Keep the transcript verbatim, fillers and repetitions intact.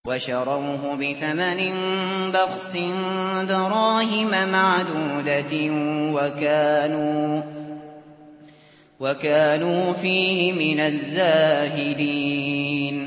وشروه بثمن بخس دراهم معدودة وكانوا, وكانوا فيه من الزاهدين